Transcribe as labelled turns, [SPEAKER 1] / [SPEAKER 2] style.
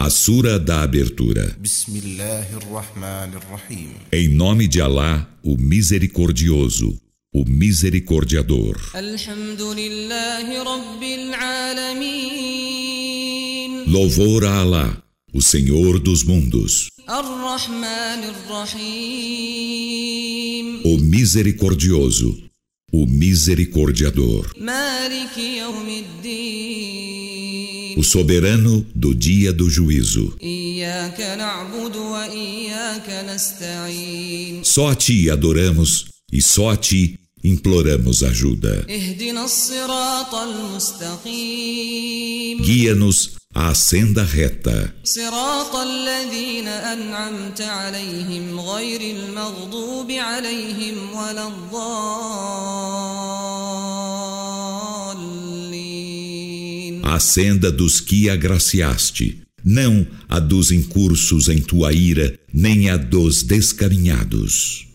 [SPEAKER 1] A Sura da Abertura.
[SPEAKER 2] Bismillahirrahmanirrahim.
[SPEAKER 1] Em nome de Alá, o Misericordioso, o Misericordiador.
[SPEAKER 3] Alhamdulillahi Rabbil Alamin.
[SPEAKER 1] Louvor a Alá, o Senhor dos mundos,
[SPEAKER 3] Ar-Rahmanir Rahim.
[SPEAKER 1] o Misericordioso, o Misericordiador.
[SPEAKER 3] Maliki Yawmiddin.
[SPEAKER 1] O soberano do dia do juízo.
[SPEAKER 3] Iyyaka na'budu wa iyyaka nasta'in.
[SPEAKER 1] Só a Ti adoramos e só a Ti imploramos ajuda.
[SPEAKER 3] Ihdina as-siratal mustaqim.
[SPEAKER 1] Guia-nos à senda reta.
[SPEAKER 3] Siratal ladhina an'amta 'alayhim ghayril maghdubi 'alayhim waladdallin.
[SPEAKER 1] A senda dos que agraciaste, não a dos incursos em Tua ira, nem a dos descaminhados.